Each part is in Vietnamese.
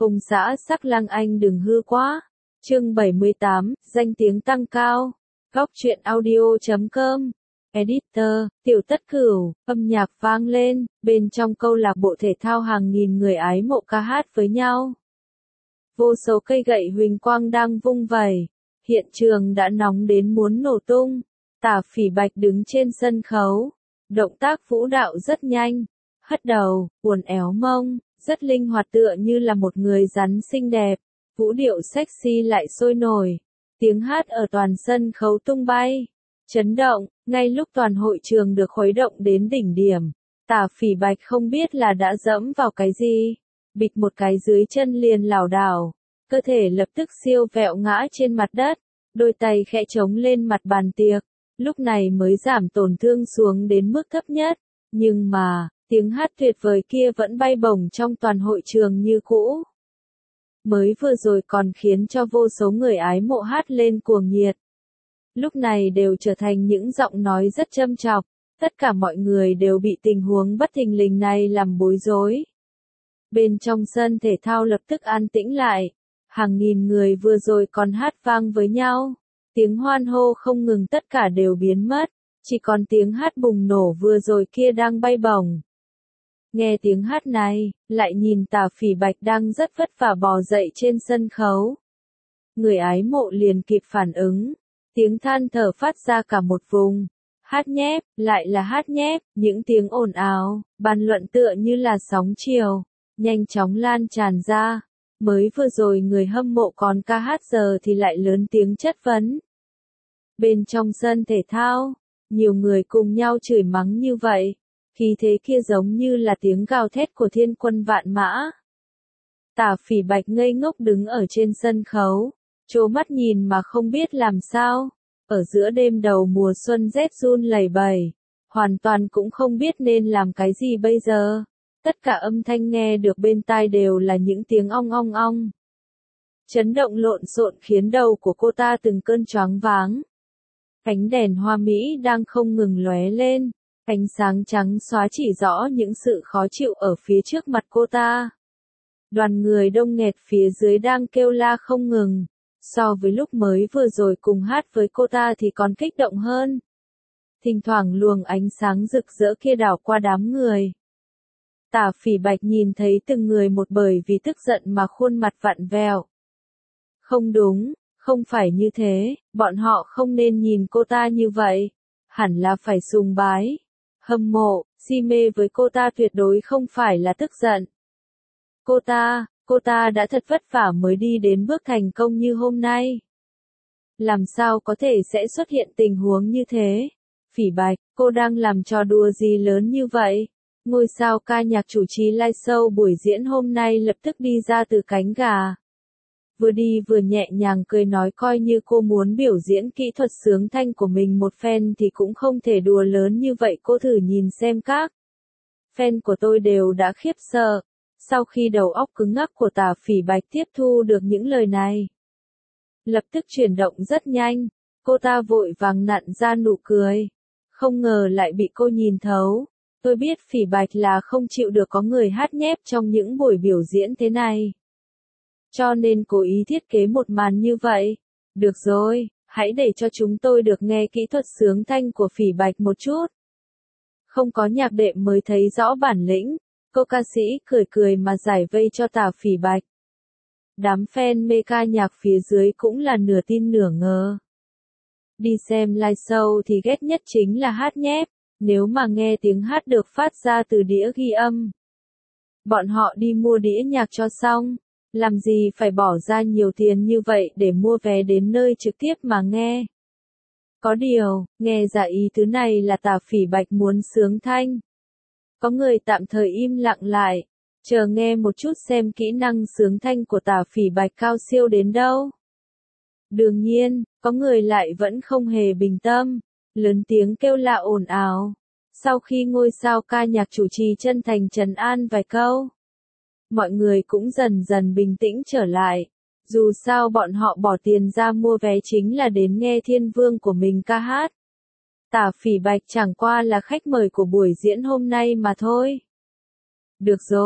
Ông xã Sắc Lang Anh đừng hư quá. Chương 78, danh tiếng tăng cao. Góc truyện audio.com. Editor, Tiểu Tất Cửu, âm nhạc vang lên, bên trong câu lạc bộ thể thao hàng nghìn người ái mộ ca hát với nhau. Vô số cây gậy huỳnh quang đang vung vẩy, hiện trường đã nóng đến muốn nổ tung. Tả Phỉ Bạch đứng trên sân khấu, động tác vũ đạo rất nhanh, hất đầu, uốn éo mông, rất linh hoạt tựa như là một người rắn xinh đẹp, vũ điệu sexy lại sôi nổi, tiếng hát ở toàn sân khấu tung bay, chấn động, ngay lúc toàn hội trường được khuấy động đến đỉnh điểm, Tả Phỉ Bạch không biết là đã dẫm vào cái gì, bịch một cái dưới chân liền lảo đảo, cơ thể lập tức siêu vẹo ngã trên mặt đất, đôi tay khẽ chống lên mặt bàn tiệc, lúc này mới giảm tổn thương xuống đến mức thấp nhất, nhưng mà, tiếng hát tuyệt vời kia vẫn bay bổng trong toàn hội trường như cũ. Mới vừa rồi còn khiến cho vô số người ái mộ hát lên cuồng nhiệt. Lúc này đều trở thành những giọng nói rất châm chọc, tất cả mọi người đều bị tình huống bất thình lình này làm bối rối. Bên trong sân thể thao lập tức an tĩnh lại, hàng nghìn người vừa rồi còn hát vang với nhau, tiếng hoan hô không ngừng tất cả đều biến mất, chỉ còn tiếng hát bùng nổ vừa rồi kia đang bay bổng. Nghe tiếng hát này, lại nhìn Tả Phỉ Bạch đang rất vất vả bò dậy trên sân khấu. Người ái mộ liền kịp phản ứng, tiếng than thở phát ra cả một vùng. Hát nhép, lại là hát nhép, những tiếng ồn ào, bàn luận tựa như là sóng chiều, nhanh chóng lan tràn ra. Mới vừa rồi người hâm mộ còn ca hát giờ thì lại lớn tiếng chất vấn. Bên trong sân thể thao, nhiều người cùng nhau chửi mắng như vậy. Khí thế kia giống như là tiếng gào thét của thiên quân vạn mã. Tả Phỉ Bạch ngây ngốc đứng ở trên sân khấu, trố mắt nhìn mà không biết làm sao. Ở giữa đêm đầu mùa xuân rét run lẩy bẩy, hoàn toàn cũng không biết nên làm cái gì bây giờ. Tất cả âm thanh nghe được bên tai đều là những tiếng ong ong ong. Chấn động lộn xộn khiến đầu của cô ta từng cơn choáng váng. Ánh đèn hoa mỹ đang không ngừng lóe lên. Ánh sáng trắng xóa chỉ rõ những sự khó chịu ở phía trước mặt cô ta. Đoàn người đông nghẹt phía dưới đang kêu la không ngừng. So với lúc mới vừa rồi cùng hát với cô ta thì còn kích động hơn. Thỉnh thoảng luồng ánh sáng rực rỡ kia đảo qua đám người. Tả Phỉ Bạch nhìn thấy từng người một bởi vì tức giận mà khuôn mặt vặn vẹo. Không đúng, không phải như thế, bọn họ không nên nhìn cô ta như vậy. Hẳn là phải sùng bái. Hâm mộ, si mê với cô ta tuyệt đối không phải là tức giận. Cô ta đã thật vất vả mới đi đến bước thành công như hôm nay. Làm sao có thể sẽ xuất hiện tình huống như thế? Phỉ Bạch, cô đang làm trò đùa gì lớn như vậy? Ngôi sao ca nhạc chủ trì live show buổi diễn hôm nay lập tức đi ra từ cánh gà. Vừa đi vừa nhẹ nhàng cười nói coi như cô muốn biểu diễn kỹ thuật sướng thanh của mình một phen thì cũng không thể đùa lớn như vậy, cô thử nhìn xem các fan của tôi đều đã khiếp sợ. Sau khi đầu óc cứng ngắc của Tả Phỉ Bạch tiếp thu được những lời này, lập tức chuyển động rất nhanh, cô ta vội vàng nặn ra nụ cười. Không ngờ lại bị cô nhìn thấu. Tôi biết Phỉ Bạch là không chịu được có người hát nhép trong những buổi biểu diễn thế này. Cho nên cố ý thiết kế một màn như vậy. Được rồi, hãy để cho chúng tôi được nghe kỹ thuật sướng thanh của Phỉ Bạch một chút. Không có nhạc đệm mới thấy rõ bản lĩnh. Cô ca sĩ cười cười mà giải vây cho Tả Phỉ Bạch. Đám fan mê ca nhạc phía dưới cũng là nửa tin nửa ngờ. Đi xem live show thì ghét nhất chính là hát nhép. Nếu mà nghe tiếng hát được phát ra từ đĩa ghi âm, bọn họ đi mua đĩa nhạc cho xong. Làm gì phải bỏ ra nhiều tiền như vậy để mua vé đến nơi trực tiếp mà nghe. Có điều, nghe ra ý tứ này là Tả Phỉ Bạch muốn sướng thanh. Có người tạm thời im lặng lại, chờ nghe một chút xem kỹ năng sướng thanh của Tả Phỉ Bạch cao siêu đến đâu. Đương nhiên, có người lại vẫn không hề bình tâm, lớn tiếng kêu la ồn ào. Sau khi ngôi sao ca nhạc chủ trì chân thành trấn an vài câu, mọi người cũng dần dần bình tĩnh trở lại. Dù sao bọn họ bỏ tiền ra mua vé chính là đến nghe thiên vương của mình ca hát. Tả Phỉ Bạch chẳng qua là khách mời của buổi diễn hôm nay mà thôi. Được rồi,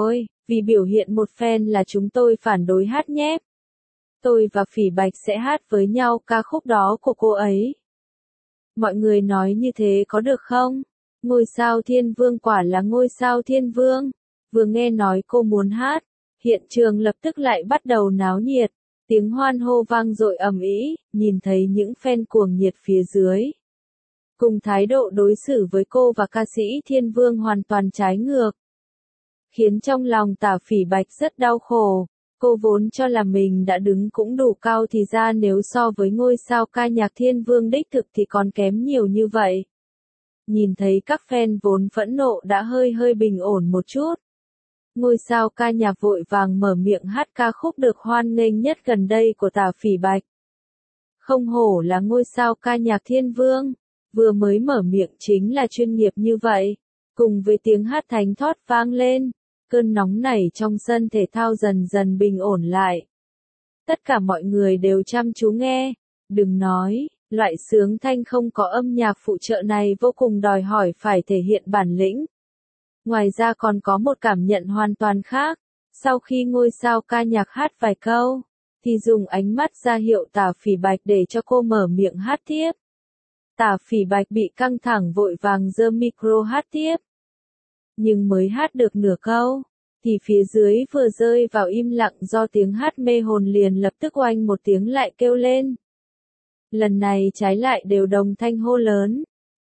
Vì biểu hiện một phen là chúng tôi phản đối hát nhép. Tôi và Phỉ Bạch sẽ hát với nhau ca khúc đó của cô ấy. Mọi người nói như thế có được không? Ngôi sao thiên vương quả là ngôi sao thiên vương. Vừa nghe nói cô muốn hát, hiện trường lập tức lại bắt đầu náo nhiệt. Tiếng hoan hô vang dội ầm ĩ, nhìn thấy những fan cuồng nhiệt phía dưới. Cùng thái độ đối xử với cô và ca sĩ thiên vương hoàn toàn trái ngược. Khiến trong lòng Tả Phỉ Bạch rất đau khổ. Cô vốn cho là mình đã đứng cũng đủ cao thì ra nếu so với ngôi sao ca nhạc thiên vương đích thực thì còn kém nhiều như vậy. Nhìn thấy các fan vốn phẫn nộ đã hơi bình ổn một chút. Ngôi sao ca nhạc vội vàng mở miệng hát ca khúc được hoan nghênh nhất gần đây của Tả Phỉ Bạch. Không hổ là ngôi sao ca nhạc thiên vương, vừa mới mở miệng chính là chuyên nghiệp như vậy. Cùng với tiếng hát thánh thót vang lên, cơn nóng nảy trong sân thể thao dần dần bình ổn lại. Tất cả mọi người đều chăm chú nghe, đừng nói, loại sướng thanh không có âm nhạc phụ trợ này vô cùng đòi hỏi phải thể hiện bản lĩnh. Ngoài ra còn có một cảm nhận hoàn toàn khác, sau khi ngôi sao ca nhạc hát vài câu, thì dùng ánh mắt ra hiệu Tả Phỉ Bạch để cho cô mở miệng hát tiếp. Tả Phỉ Bạch bị căng thẳng vội vàng giơ micro hát tiếp. Nhưng mới hát được nửa câu, thì phía dưới vừa rơi vào im lặng do tiếng hát mê hồn liền lập tức oanh một tiếng lại kêu lên. Lần này trái lại đều đồng thanh hô lớn.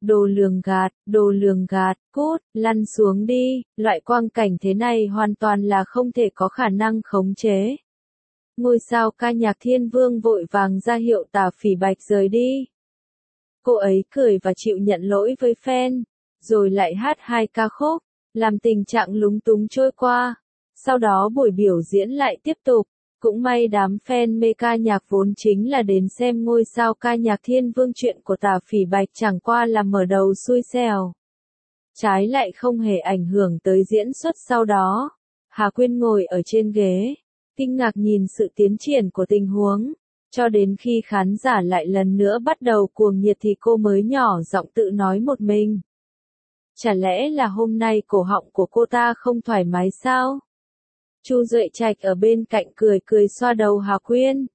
Đồ lường gạt, cút, lăn xuống đi, loại quang cảnh thế này hoàn toàn là không thể có khả năng khống chế. Ngôi sao ca nhạc thiên vương vội vàng ra hiệu Tả Phỉ Bạch rời đi. Cô ấy cười và chịu nhận lỗi với fan, rồi lại hát 2 ca khúc, làm tình trạng lúng túng trôi qua. Sau đó buổi biểu diễn lại tiếp tục. Cũng may đám fan mê ca nhạc vốn chính là đến xem ngôi sao ca nhạc thiên vương, chuyện của Tả Phỉ Bạch chẳng qua là mở đầu xui xẻo. Trái lại không hề ảnh hưởng tới diễn xuất sau đó. Hà Quyên ngồi ở trên ghế, kinh ngạc nhìn sự tiến triển của tình huống. Cho đến khi khán giả lại lần nữa bắt đầu cuồng nhiệt thì cô mới nhỏ giọng tự nói một mình. Chả lẽ là hôm nay cổ họng của cô ta không thoải mái sao? Chu Duệ Trạch ở bên cạnh cười xoa đầu Hà Quyên.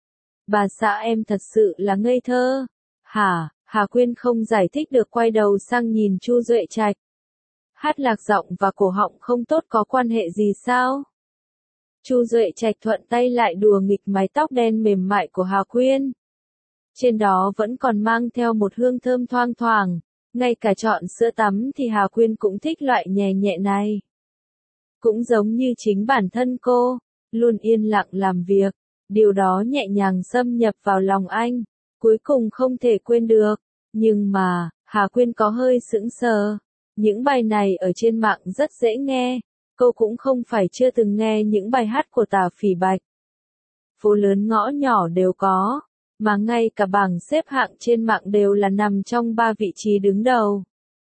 Bà xã em thật sự là ngây thơ. Hả? Hà Quyên không giải thích được quay đầu sang nhìn Chu Duệ Trạch. Hát lạc giọng và cổ họng không tốt có quan hệ gì sao? Chu Duệ Trạch thuận tay lại đùa nghịch mái tóc đen mềm mại của Hà Quyên. Trên đó vẫn còn mang theo một hương thơm thoang thoảng. Ngay cả chọn sữa tắm thì Hà Quyên cũng thích loại nhẹ nhẹ này. Cũng giống như chính bản thân cô, luôn yên lặng làm việc, điều đó nhẹ nhàng xâm nhập vào lòng anh, cuối cùng không thể quên được. Nhưng mà, Hà Quyên có hơi sững sờ. Những bài này ở trên mạng rất dễ nghe, cô cũng không phải chưa từng nghe những bài hát của Tả Phỉ Bạch. Phố lớn ngõ nhỏ đều có, mà ngay cả bảng xếp hạng trên mạng đều là nằm trong 3 vị trí đứng đầu.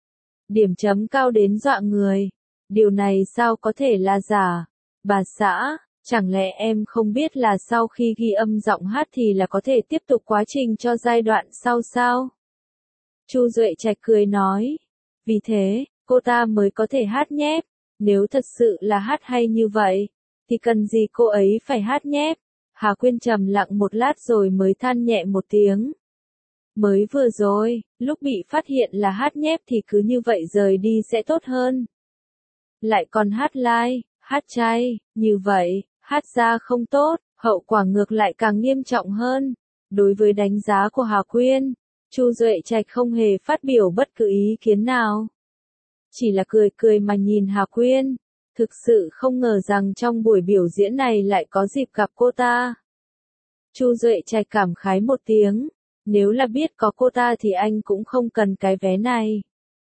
Điểm chấm cao đến dọa người. Điều này sao có thể là giả? Bà xã, chẳng lẽ em không biết là sau khi ghi âm giọng hát thì là có thể tiếp tục quá trình cho giai đoạn sau sao? Chu Duệ Trạch cười nói. Vì thế, cô ta mới có thể hát nhép. Nếu thật sự là hát hay như vậy, thì cần gì cô ấy phải hát nhép? Hà Quyên trầm lặng một lát rồi mới than nhẹ một tiếng. Mới vừa rồi, lúc bị phát hiện là hát nhép thì cứ như vậy rời đi sẽ tốt hơn. Lại còn hát live, hát chay, như vậy, hát ra không tốt, hậu quả ngược lại càng nghiêm trọng hơn. Đối với đánh giá của Hà Quyên, Chu Duệ Trạch không hề phát biểu bất cứ ý kiến nào. Chỉ là cười mà nhìn Hà Quyên, thực sự không ngờ rằng trong buổi biểu diễn này lại có dịp gặp cô ta. Chu Duệ Trạch cảm khái một tiếng, nếu là biết có cô ta thì anh cũng không cần cái vé này.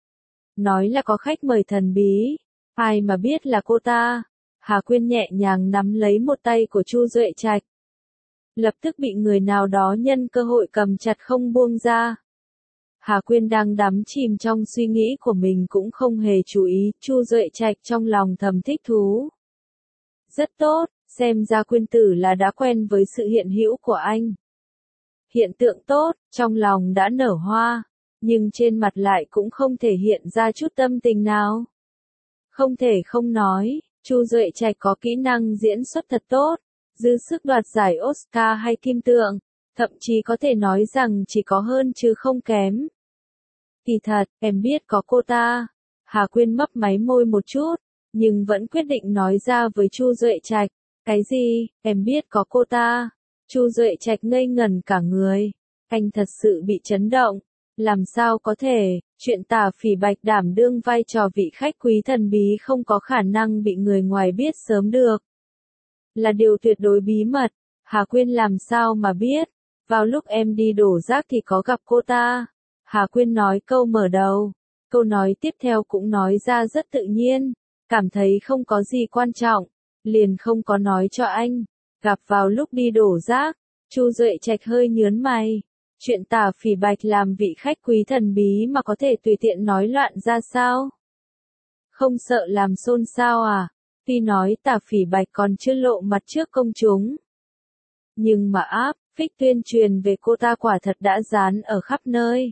Nói là có khách mời thần bí. Ai mà biết là cô ta. Hà Quyên nhẹ nhàng nắm lấy một tay của Chu Duệ Trạch. Lập tức bị người nào đó nhân cơ hội cầm chặt không buông ra. Hà Quyên đang đắm chìm trong suy nghĩ của mình cũng không hề chú ý, Chu Duệ Trạch trong lòng thầm thích thú. Rất tốt, xem ra Quyên tử là đã quen với sự hiện hữu của anh. Hiện tượng tốt, trong lòng đã nở hoa, nhưng trên mặt lại cũng không thể hiện ra chút tâm tình nào. Không thể không nói, Chu Duệ Trạch có kỹ năng diễn xuất thật tốt, dư sức đoạt giải Oscar hay kim tượng, thậm chí có thể nói rằng chỉ có hơn chứ không kém. Kỳ thật, em biết có cô ta. Hà Quyên mấp máy môi một chút, nhưng vẫn quyết định nói ra với Chu Duệ Trạch. Cái gì, em biết có cô ta? Chu Duệ Trạch ngây ngẩn cả người. Anh thật sự bị chấn động. Làm sao có thể, chuyện Tả Phỉ Bạch đảm đương vai trò vị khách quý thần bí không có khả năng bị người ngoài biết sớm được. Là điều tuyệt đối bí mật. Hà Quyên làm sao mà biết? Vào lúc em đi đổ rác thì có gặp cô ta. Hà Quyên nói câu mở đầu. Câu nói tiếp theo cũng nói ra rất tự nhiên. Cảm thấy không có gì quan trọng. Liền không có nói cho anh. Gặp vào lúc đi đổ rác. Chu Duệ Trạch hơi nhớn mày. Chuyện Tả Phỉ Bạch làm vị khách quý thần bí mà có thể tùy tiện nói loạn ra sao? Không sợ làm xôn xao à? Tuy nói Tả Phỉ Bạch còn chưa lộ mặt trước công chúng. Nhưng mà áp, phích tuyên truyền về cô ta quả thật đã dán ở khắp nơi.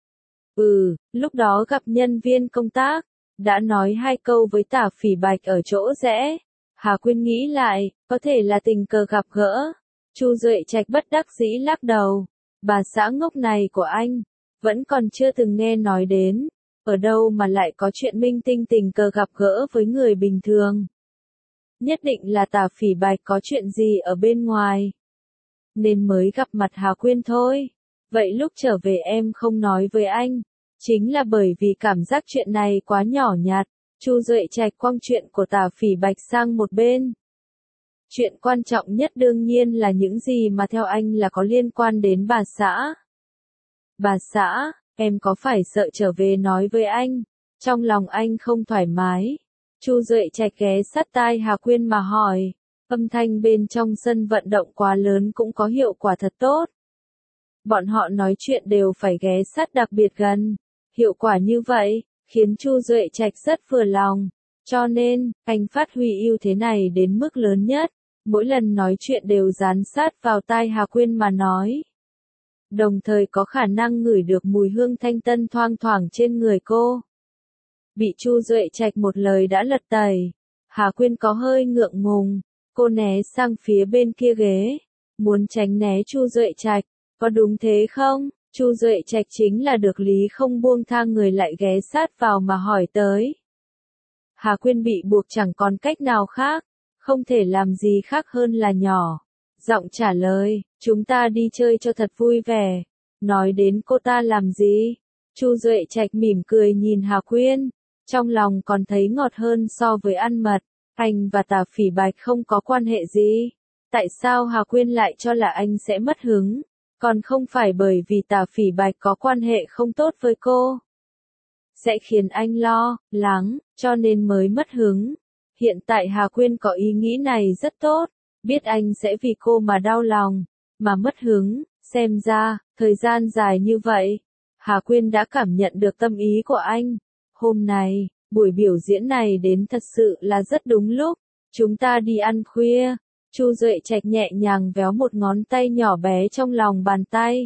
Lúc đó gặp nhân viên công tác, đã nói 2 câu với Tả Phỉ Bạch ở chỗ rẽ. Hà Quyên nghĩ lại, có thể là tình cờ gặp gỡ. Chu Duệ Trạch bất đắc dĩ lắc đầu. Bà xã ngốc này của anh, vẫn còn chưa từng nghe nói đến. Ở đâu mà lại có chuyện minh tinh tình cờ gặp gỡ với người bình thường. Nhất định là Tả Phỉ Bạch có chuyện gì ở bên ngoài. Nên mới gặp mặt Hà Quyên thôi. Vậy lúc trở về em không nói với anh. Chính là bởi vì cảm giác chuyện này quá nhỏ nhặt. Chu Duệ Trạch quăng chuyện của Tả Phỉ Bạch sang một bên. Chuyện quan trọng nhất đương nhiên là những gì mà theo anh là có liên quan đến bà xã. Bà xã, em có phải sợ trở về nói với anh? Trong lòng anh không thoải mái. Chu Duệ Trạch ghé sát tai Hà Quyên mà hỏi. Âm thanh bên trong sân vận động quá lớn cũng có hiệu quả thật tốt. Bọn họ nói chuyện đều phải ghé sát đặc biệt gần. Hiệu quả như vậy, khiến Chu Duệ Trạch rất vừa lòng. Cho nên, anh phát huy ưu thế này đến mức lớn nhất. Mỗi lần nói chuyện đều dán sát vào tai Hà Quyên mà nói. Đồng thời có khả năng ngửi được mùi hương thanh tân thoang thoảng trên người cô. Bị Chu Duệ Trạch một lời đã lật tẩy. Hà Quyên có hơi ngượng ngùng. Cô né sang phía bên kia ghế. Muốn tránh né Chu Duệ Trạch. Có đúng thế không? Chu Duệ Trạch chính là được lý không buông tha người lại ghé sát vào mà hỏi tới. Hà Quyên bị buộc chẳng còn cách nào khác. Không thể làm gì khác hơn là nhỏ giọng trả lời, chúng ta đi chơi cho thật vui vẻ. Nói đến cô ta làm gì? Chu Duệ Trạch mỉm cười nhìn Hà Quyên, trong lòng còn thấy ngọt hơn so với ăn mật. Anh và Tả Phỉ Bạch không có quan hệ gì. Tại sao Hà Quyên lại cho là anh sẽ mất hứng? Còn không phải bởi vì Tả Phỉ Bạch có quan hệ không tốt với cô. Sẽ khiến anh lo lắng, cho nên mới mất hứng. Hiện tại Hà Quyên có ý nghĩ này rất tốt, biết anh sẽ vì cô mà đau lòng, mà mất hứng, xem ra, thời gian dài như vậy, Hà Quyên đã cảm nhận được tâm ý của anh. Hôm nay, buổi biểu diễn này đến thật sự là rất đúng lúc, chúng ta đi ăn khuya. Chu Duệ Trạch nhẹ nhàng véo một ngón tay nhỏ bé trong lòng bàn tay.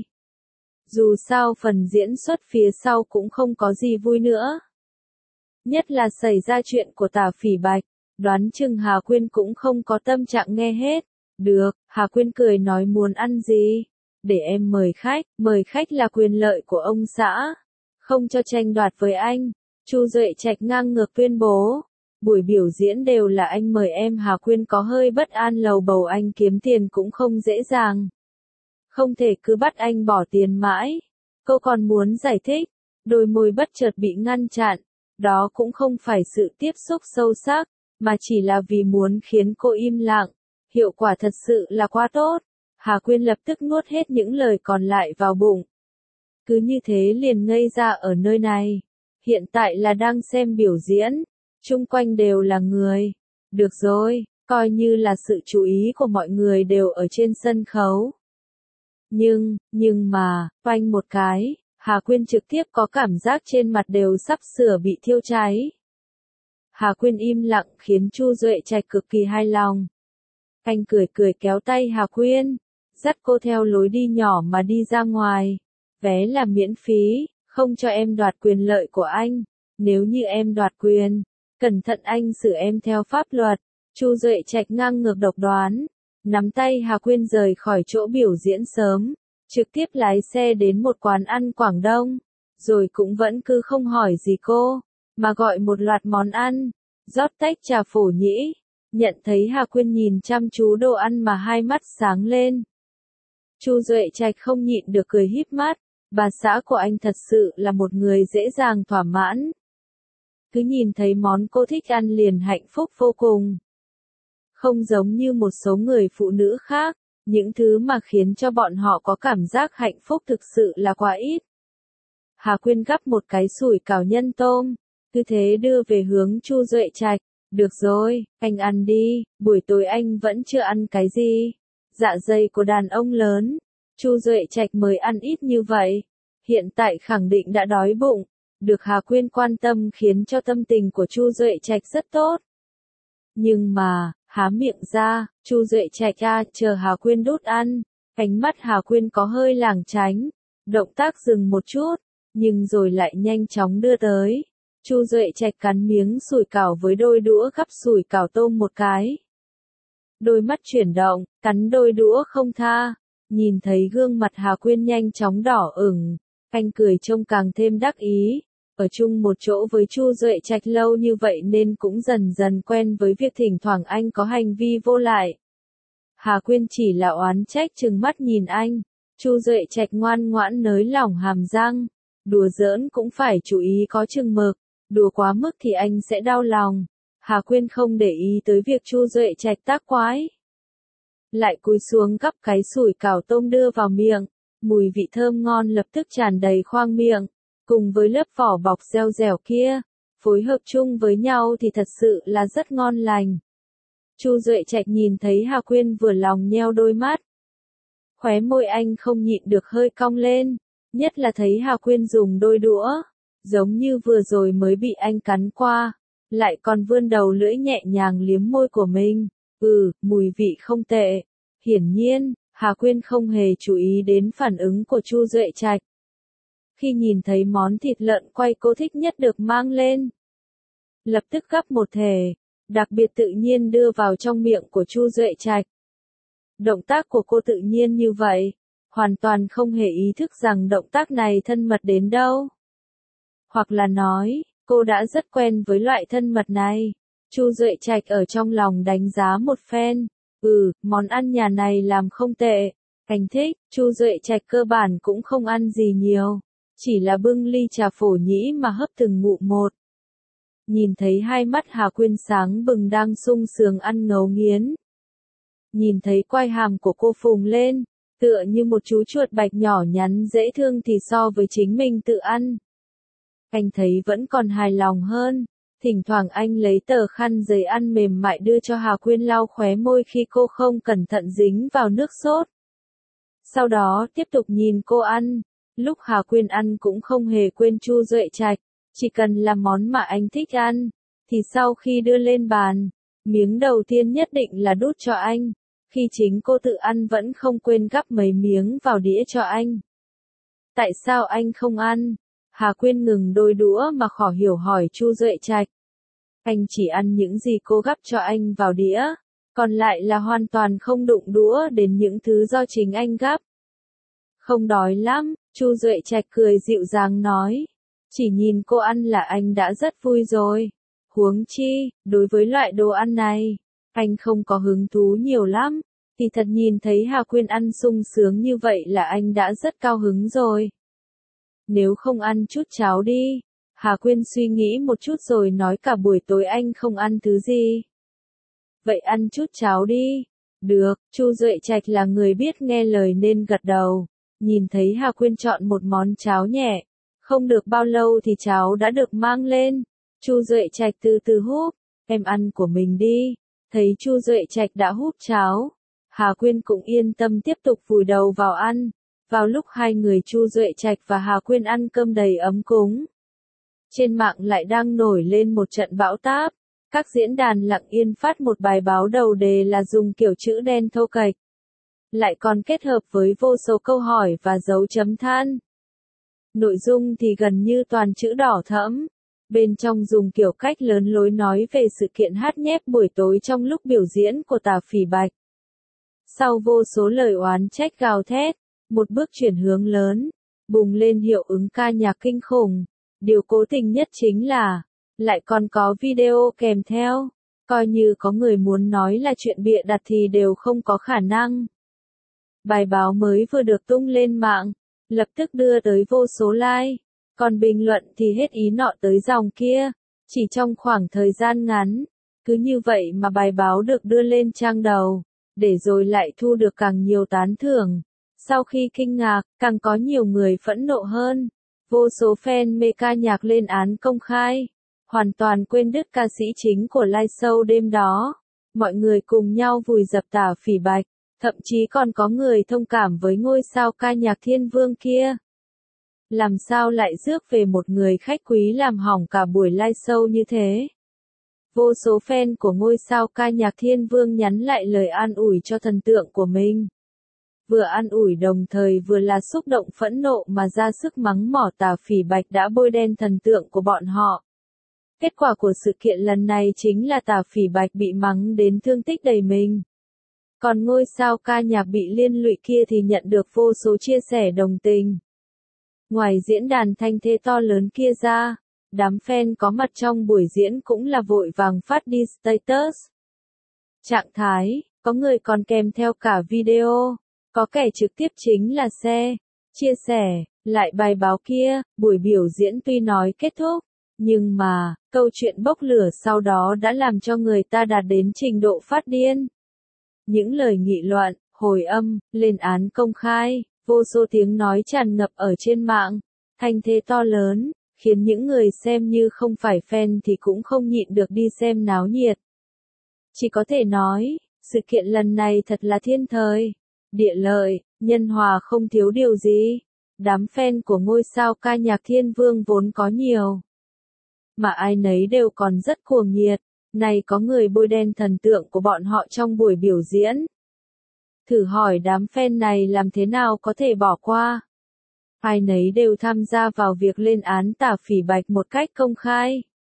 Dù sao phần diễn xuất phía sau cũng không có gì vui nữa. Nhất là xảy ra chuyện của Tả Phỉ Bạch. Đoán chừng Hà Quyên cũng không có tâm trạng nghe hết. Được, Hà Quyên cười nói muốn ăn gì? Để em mời khách là quyền lợi của ông xã. Không cho tranh đoạt với anh. Chu Duệ Trạch ngang ngược tuyên bố. Buổi biểu diễn đều là anh mời em. Hà Quyên có hơi bất an lầu bầu anh kiếm tiền cũng không dễ dàng. Không thể cứ bắt anh bỏ tiền mãi. Cô còn muốn giải thích. Đôi môi bất chợt bị ngăn chặn. Đó cũng không phải sự tiếp xúc sâu sắc, mà chỉ là vì muốn khiến cô im lặng. Hiệu quả thật sự là quá tốt. Hà Quyên lập tức nuốt hết những lời còn lại vào bụng. Cứ như thế liền ngây ra ở nơi này. Hiện tại là đang xem biểu diễn. Chung quanh đều là người. Được rồi, coi như là sự chú ý của mọi người đều ở trên sân khấu. Nhưng mà, phanh một cái, Hà Quyên trực tiếp có cảm giác trên mặt đều sắp sửa bị thiêu cháy. Hà Quyên im lặng khiến Chu Duệ Trạch cực kỳ hài lòng. Anh cười kéo tay Hà Quyên, dắt cô theo lối đi nhỏ mà đi ra ngoài. Vé là miễn phí, không cho em đoạt quyền lợi của anh. Nếu như em đoạt quyền, Cẩn thận anh xử em theo pháp luật. Chu Duệ Trạch ngang ngược độc đoán, nắm tay Hà Quyên rời khỏi chỗ biểu diễn sớm, trực tiếp lái xe đến một quán ăn Quảng Đông, rồi cũng vẫn cứ không hỏi gì cô, mà gọi một loạt món ăn, rót tách trà phổ nhĩ. Nhận thấy Hà Quyên nhìn chăm chú đồ ăn mà hai mắt sáng lên. Chu Duệ Trạch không nhịn được cười híp mắt, bà xã của anh thật sự là một người dễ dàng thỏa mãn. Cứ nhìn thấy món cô thích ăn liền hạnh phúc vô cùng. Không giống như một số người phụ nữ khác, những thứ mà khiến cho bọn họ có cảm giác hạnh phúc thực sự là quá ít. Hà Quyên gắp một cái sủi cảo nhân tôm, cứ thế đưa về hướng Chu Duệ Trạch. Được rồi, anh ăn đi, buổi tối anh vẫn chưa ăn cái gì. Dạ dày của đàn ông lớn. Chu Duệ Trạch mới ăn ít như vậy. Hiện tại khẳng định đã đói bụng. Được Hà Quyên quan tâm khiến cho tâm tình của Chu Duệ Trạch rất tốt. Nhưng mà, há miệng ra, Chu Duệ Trạch chờ Hà Quyên đút ăn. Ánh mắt Hà Quyên có hơi lảng tránh. Động tác dừng một chút, nhưng rồi lại nhanh chóng đưa tới. Chu Duệ Trạch cắn miếng sủi cảo với đôi đũa gắp sủi cảo tôm một cái. Đôi mắt chuyển động, cắn đôi đũa không tha. Nhìn thấy gương mặt Hà Quyên nhanh chóng đỏ ửng, anh cười trông càng thêm đắc ý. Ở chung một chỗ với Chu Duệ Trạch lâu như vậy nên cũng dần dần quen với việc thỉnh thoảng anh có hành vi vô lại. Hà Quyên chỉ là oán trách trừng mắt nhìn anh. Chu Duệ Trạch ngoan ngoãn nới lỏng hàm răng. Đùa giỡn cũng phải chú ý có chừng mực. Đùa quá mức thì anh sẽ đau lòng. Hà Quyên không để ý tới việc Chu Duệ Trạch tác quái. Lại cúi xuống gắp cái sủi cảo tôm đưa vào miệng. Mùi vị thơm ngon lập tức tràn đầy khoang miệng. Cùng với lớp vỏ bọc dẻo dẻo kia, phối hợp chung với nhau thì thật sự là rất ngon lành. Chu Duệ Trạch nhìn thấy Hà Quyên vừa lòng nheo đôi mắt. Khóe môi anh không nhịn được hơi cong lên, nhất là thấy Hà Quyên dùng đôi đũa, giống như vừa rồi mới bị anh cắn qua, lại còn vươn đầu lưỡi nhẹ nhàng liếm môi của mình. Mùi vị không tệ. Hiển nhiên, Hà Quyên không hề chú ý đến phản ứng của Chu Duệ Trạch. Khi nhìn thấy món thịt lợn quay cô thích nhất được mang lên, lập tức gắp một thề, đặc biệt tự nhiên đưa vào trong miệng của Chu Duệ Trạch. Động tác của cô tự nhiên như vậy, hoàn toàn không hề ý thức rằng động tác này thân mật đến đâu. Hoặc là nói, cô đã rất quen với loại thân mật này. Chu Duệ Trạch ở trong lòng đánh giá một phen. Món ăn nhà này làm không tệ. Anh thích. Chu Duệ Trạch cơ bản cũng không ăn gì nhiều. Chỉ là bưng ly trà phổ nhĩ mà hấp từng ngụm một. Nhìn thấy hai mắt Hà Quyên sáng bừng đang sung sướng ăn ngấu nghiến. Nhìn thấy quai hàm của cô phùng lên, tựa như một chú chuột bạch nhỏ nhắn dễ thương thì so với chính mình tự ăn. Anh thấy vẫn còn hài lòng hơn. Thỉnh thoảng anh lấy tờ khăn giấy ăn mềm mại đưa cho Hà Quyên lau khóe môi khi cô không cẩn thận dính vào nước sốt. Sau đó tiếp tục nhìn cô ăn. Lúc Hà Quyên ăn cũng không hề quên Chu Duệ Trạch. Chỉ cần là món mà anh thích ăn, thì sau khi đưa lên bàn, miếng đầu tiên nhất định là đút cho anh. Khi chính cô tự ăn vẫn không quên gắp mấy miếng vào đĩa cho anh. Tại sao anh không ăn? Hà Quyên ngừng đôi đũa mà khó hiểu hỏi Chu Duệ Trạch. Anh chỉ ăn những gì cô gắp cho anh vào đĩa, còn lại là hoàn toàn không đụng đũa đến những thứ do chính anh gắp. Không đói lắm, Chu Duệ Trạch cười dịu dàng nói. Chỉ nhìn cô ăn là anh đã rất vui rồi. Huống chi, đối với loại đồ ăn này, anh không có hứng thú nhiều lắm. Thì thật nhìn thấy Hà Quyên ăn sung sướng như vậy là anh đã rất cao hứng rồi. Nếu không ăn chút cháo đi. Hà Quyên suy nghĩ một chút rồi nói cả buổi tối anh không ăn thứ gì. Vậy ăn chút cháo đi. Được, Chu Duệ Trạch là người biết nghe lời nên gật đầu. Nhìn thấy Hà Quyên chọn một món cháo nhẹ. Không được bao lâu thì cháo đã được mang lên. Chu Duệ Trạch từ từ húp. Em ăn của mình đi. Thấy Chu Duệ Trạch đã húp cháo, Hà Quyên cũng yên tâm tiếp tục vùi đầu vào ăn. Vào lúc hai người Chu Duệ Trạch và Hà Quyên ăn cơm đầy ấm cúng, trên mạng lại đang nổi lên một trận bão táp. Các diễn đàn lặng yên phát một bài báo đầu đề là dùng kiểu chữ đen thô kệch. Lại còn kết hợp với vô số câu hỏi và dấu chấm than. Nội dung thì gần như toàn chữ đỏ thẫm. Bên trong dùng kiểu cách lớn lối nói về sự kiện hát nhép buổi tối trong lúc biểu diễn của Tả Phỉ Bạch. Sau vô số lời oán trách gào thét, một bước chuyển hướng lớn, bùng lên hiệu ứng ca nhạc kinh khủng. Điều cố tình nhất chính là, lại còn có video kèm theo. Coi như có người muốn nói là chuyện bịa đặt thì đều không có khả năng. Bài báo mới vừa được tung lên mạng, lập tức đưa tới vô số like, còn bình luận thì hết ý nọ tới dòng kia. Chỉ trong khoảng thời gian ngắn, cứ như vậy mà bài báo được đưa lên trang đầu, để rồi lại thu được càng nhiều tán thưởng. Sau khi kinh ngạc, càng có nhiều người phẫn nộ hơn. Vô số fan mê ca nhạc lên án công khai, hoàn toàn quên đứt ca sĩ chính của live show đêm đó. Mọi người cùng nhau vùi dập Tả Phỉ Bạch, thậm chí còn có người thông cảm với ngôi sao ca nhạc thiên vương kia. Làm sao lại rước về một người khách quý làm hỏng cả buổi live show như thế? Vô số fan của ngôi sao ca nhạc thiên vương nhắn lại lời an ủi cho thần tượng của mình. Vừa an ủi đồng thời vừa là xúc động phẫn nộ mà ra sức mắng mỏ Tả Phỉ Bạch đã bôi đen thần tượng của bọn họ. Kết quả của sự kiện lần này chính là Tả Phỉ Bạch bị mắng đến thương tích đầy mình. Còn ngôi sao ca nhạc bị liên lụy kia thì nhận được vô số chia sẻ đồng tình. Ngoài diễn đàn thanh thế to lớn kia ra, đám fan có mặt trong buổi diễn cũng là vội vàng phát đi status. Trạng thái, có người còn kèm theo cả video, có kẻ trực tiếp chính là share, chia sẻ, lại bài báo kia. Buổi biểu diễn tuy nói kết thúc, nhưng mà, câu chuyện bốc lửa sau đó đã làm cho người ta đạt đến trình độ phát điên. Những lời nghị luận, hồi âm, lên án công khai, vô số tiếng nói tràn ngập ở trên mạng, thanh thế to lớn, khiến những người xem như không phải fan thì cũng không nhịn được đi xem náo nhiệt. Chỉ có thể nói, sự kiện lần này thật là thiên thời, địa lợi, nhân hòa không thiếu điều gì. Đám fan của ngôi sao ca nhạc thiên vương vốn có nhiều, mà ai nấy đều còn rất cuồng nhiệt. Này có người bôi đen thần tượng của bọn họ trong buổi biểu diễn. Thử hỏi đám fan này làm thế nào có thể bỏ qua? Ai nấy đều tham gia vào việc lên án Tả Phỉ Bạch một cách công khai.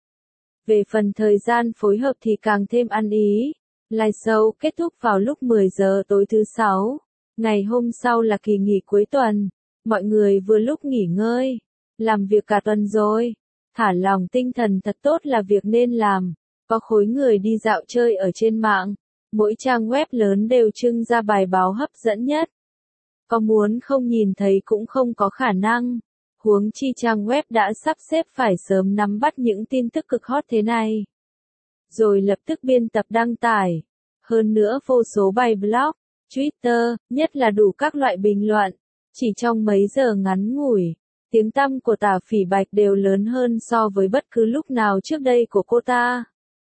Về phần thời gian phối hợp thì càng thêm ăn ý. Live show kết thúc vào lúc 10 giờ tối thứ Sáu. Ngày hôm sau là kỳ nghỉ cuối tuần. Mọi người vừa lúc nghỉ ngơi. Làm việc cả tuần rồi. Thả lỏng tinh thần thật tốt là việc nên làm. Có khối người đi dạo chơi ở trên mạng. Mỗi trang web lớn đều trưng ra bài báo hấp dẫn nhất. Có muốn không nhìn thấy cũng không có khả năng. Huống chi trang web đã sắp xếp phải sớm nắm bắt những tin tức cực hot thế này. Rồi lập tức biên tập đăng tải. Hơn nữa vô số bài blog, Twitter, nhất là đủ các loại bình luận. Chỉ trong mấy giờ ngắn ngủi, tiếng tăm của Tả Phỉ Bạch đều lớn hơn so với bất cứ lúc nào trước đây của cô ta.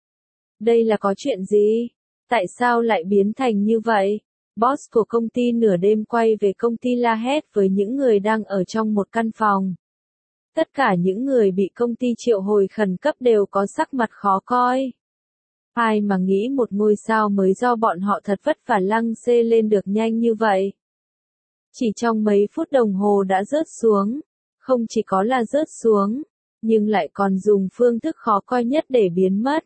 Đây là có chuyện gì? Tại sao lại biến thành như vậy? Boss của công ty nửa đêm quay về công ty la hét với những người đang ở trong một căn phòng. Tất cả những người bị công ty triệu hồi khẩn cấp đều có sắc mặt khó coi. Ai mà nghĩ một ngôi sao mới do bọn họ thật vất vả lăng xê lên được nhanh như vậy. Chỉ trong mấy phút đồng hồ đã rớt xuống. Không chỉ có là rớt xuống, nhưng lại còn dùng phương thức khó coi nhất để biến mất.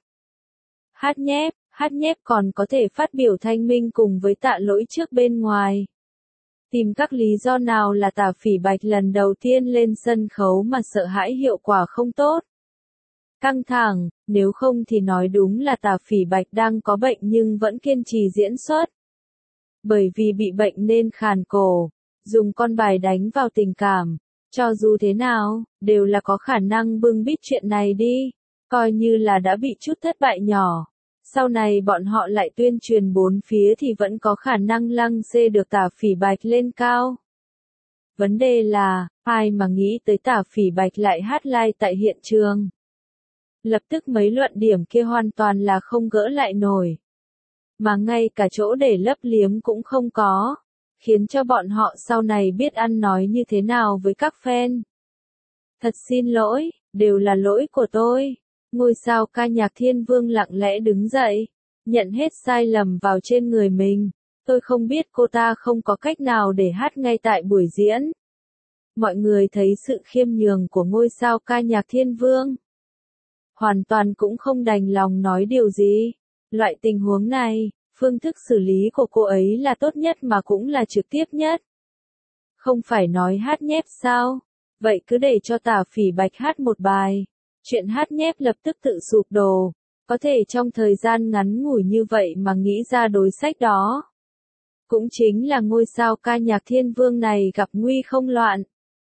Hát nhép còn có thể phát biểu thanh minh cùng với Tạ Lỗi trước bên ngoài. Tìm các lý do nào là Tả Phỉ Bạch lần đầu tiên lên sân khấu mà sợ hãi hiệu quả không tốt. Căng thẳng, nếu không thì nói đúng là Tả Phỉ Bạch đang có bệnh nhưng vẫn kiên trì diễn xuất. Bởi vì bị bệnh nên khàn cổ, dùng con bài đánh vào tình cảm. Cho dù thế nào, đều là có khả năng bưng bít chuyện này đi. Coi như là đã bị chút thất bại nhỏ. Sau này bọn họ lại tuyên truyền bốn phía thì vẫn có khả năng lăng xê được Tả Phỉ Bạch lên cao. Vấn đề là, ai mà nghĩ tới Tả Phỉ Bạch lại hát live tại hiện trường. Lập tức mấy luận điểm kia hoàn toàn là không gỡ lại nổi. Mà ngay cả chỗ để lấp liếm cũng không có. Khiến cho bọn họ sau này biết ăn nói như thế nào với các fan. Thật xin lỗi, đều là lỗi của tôi. Ngôi sao ca nhạc thiên vương lặng lẽ đứng dậy, nhận hết sai lầm vào trên người mình. Tôi không biết cô ta không có cách nào để hát ngay tại buổi diễn. Mọi người thấy sự khiêm nhường của ngôi sao ca nhạc thiên vương. hoàn toàn cũng không đành lòng nói điều gì. Loại tình huống này, phương thức xử lý của cô ấy là tốt nhất mà cũng là trực tiếp nhất. Không phải nói hát nhép sao? Vậy cứ để cho Tả Phỉ Bạch hát một bài. Chuyện hát nhép lập tức tự sụp đổ. Có thể trong thời gian ngắn ngủi như vậy mà nghĩ ra đối sách đó. Cũng chính là ngôi sao ca nhạc thiên vương này gặp nguy không loạn.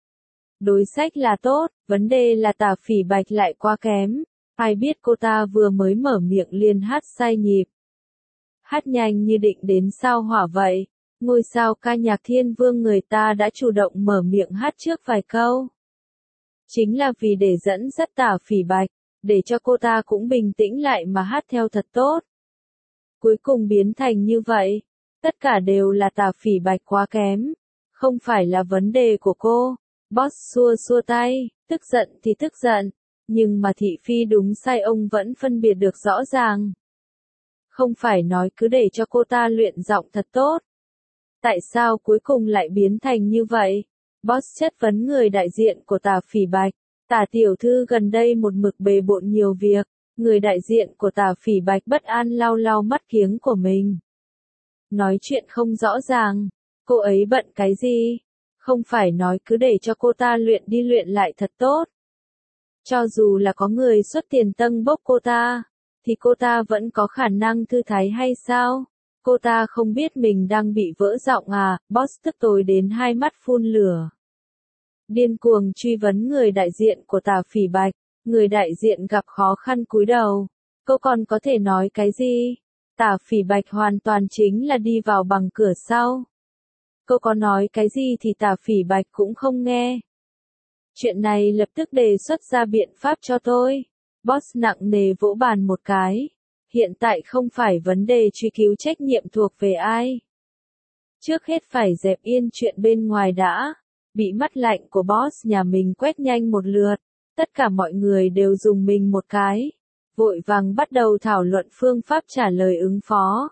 Đối sách là tốt, vấn đề là Tả Phỉ Bạch lại quá kém. Ai biết cô ta vừa mới mở miệng liền hát sai nhịp. Hát nhanh như định đến sao hỏa vậy. Ngôi sao ca nhạc thiên vương người ta đã chủ động mở miệng hát trước vài câu. Chính là vì để dẫn dắt Tả Phỉ Bạch, để cho cô ta cũng bình tĩnh lại mà hát theo thật tốt. Cuối cùng biến thành như vậy, tất cả đều là Tả Phỉ Bạch quá kém, không phải là vấn đề của cô. Boss xua xua tay, tức giận thì tức giận, nhưng mà thị phi đúng sai ông vẫn phân biệt được rõ ràng. Không phải nói cứ để cho cô ta luyện giọng thật tốt. Tại sao cuối cùng lại biến thành như vậy? Boss chất vấn người đại diện của Tả Phỉ Bạch. Tả tiểu thư gần đây một mực bề bộn nhiều việc. Người đại diện của Tả Phỉ Bạch bất an lau lau mắt kiếng của mình. Nói chuyện không rõ ràng. Cô ấy bận cái gì? Không phải nói cứ để cho cô ta luyện đi luyện lại thật tốt. Cho dù là có người xuất tiền tâng bốc cô ta, thì cô ta vẫn có khả năng thư thái hay sao? Cô ta không biết mình đang bị vỡ giọng à? Boss tức tối đến hai mắt phun lửa. Điên cuồng truy vấn người đại diện của Tả Phỉ Bạch. Người đại diện gặp khó khăn cúi đầu. Cô còn có thể nói cái gì? Tả Phỉ Bạch hoàn toàn chính là đi vào bằng cửa sau. Cô có nói cái gì thì Tả Phỉ Bạch cũng không nghe. Chuyện này lập tức đề xuất ra biện pháp cho tôi. Boss nặng nề vỗ bàn một cái. Hiện tại không phải vấn đề truy cứu trách nhiệm thuộc về ai. Trước hết phải dẹp yên chuyện bên ngoài đã. Bị mắt lạnh của boss nhà mình quét nhanh một lượt. Tất cả mọi người đều dùng mình một cái. Vội vàng bắt đầu thảo luận phương pháp trả lời ứng phó.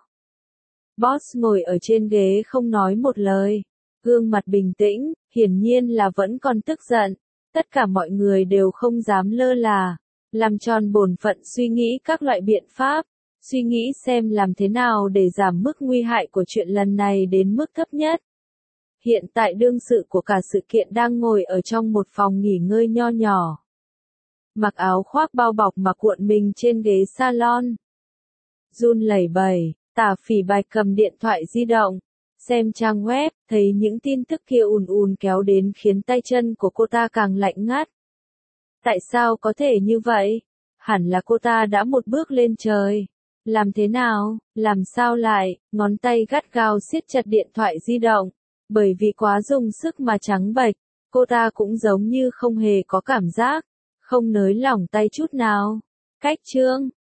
Boss ngồi ở trên ghế không nói một lời. Gương mặt bình tĩnh, hiển nhiên là vẫn còn tức giận. Tất cả mọi người đều không dám lơ là. Làm tròn bổn phận suy nghĩ các loại biện pháp. Suy nghĩ xem làm thế nào để giảm mức nguy hại của chuyện lần này đến mức thấp nhất. Hiện tại đương sự của cả sự kiện đang ngồi ở trong một phòng nghỉ ngơi nho nhỏ. Mặc áo khoác bao bọc mà cuộn mình trên ghế salon. Run lẩy bẩy, Tả Phỉ Bạch cầm điện thoại di động. Xem trang web, thấy những tin tức kia ùn ùn kéo đến khiến tay chân của cô ta càng lạnh ngắt. Tại sao có thể như vậy? Hẳn là cô ta đã một bước lên trời. Làm thế nào? Làm sao lại? Ngón tay gắt gao siết chặt điện thoại di động. Bởi vì quá dùng sức mà trắng bệch, cô ta cũng giống như không hề có cảm giác, không nới lỏng tay chút nào. Cách chương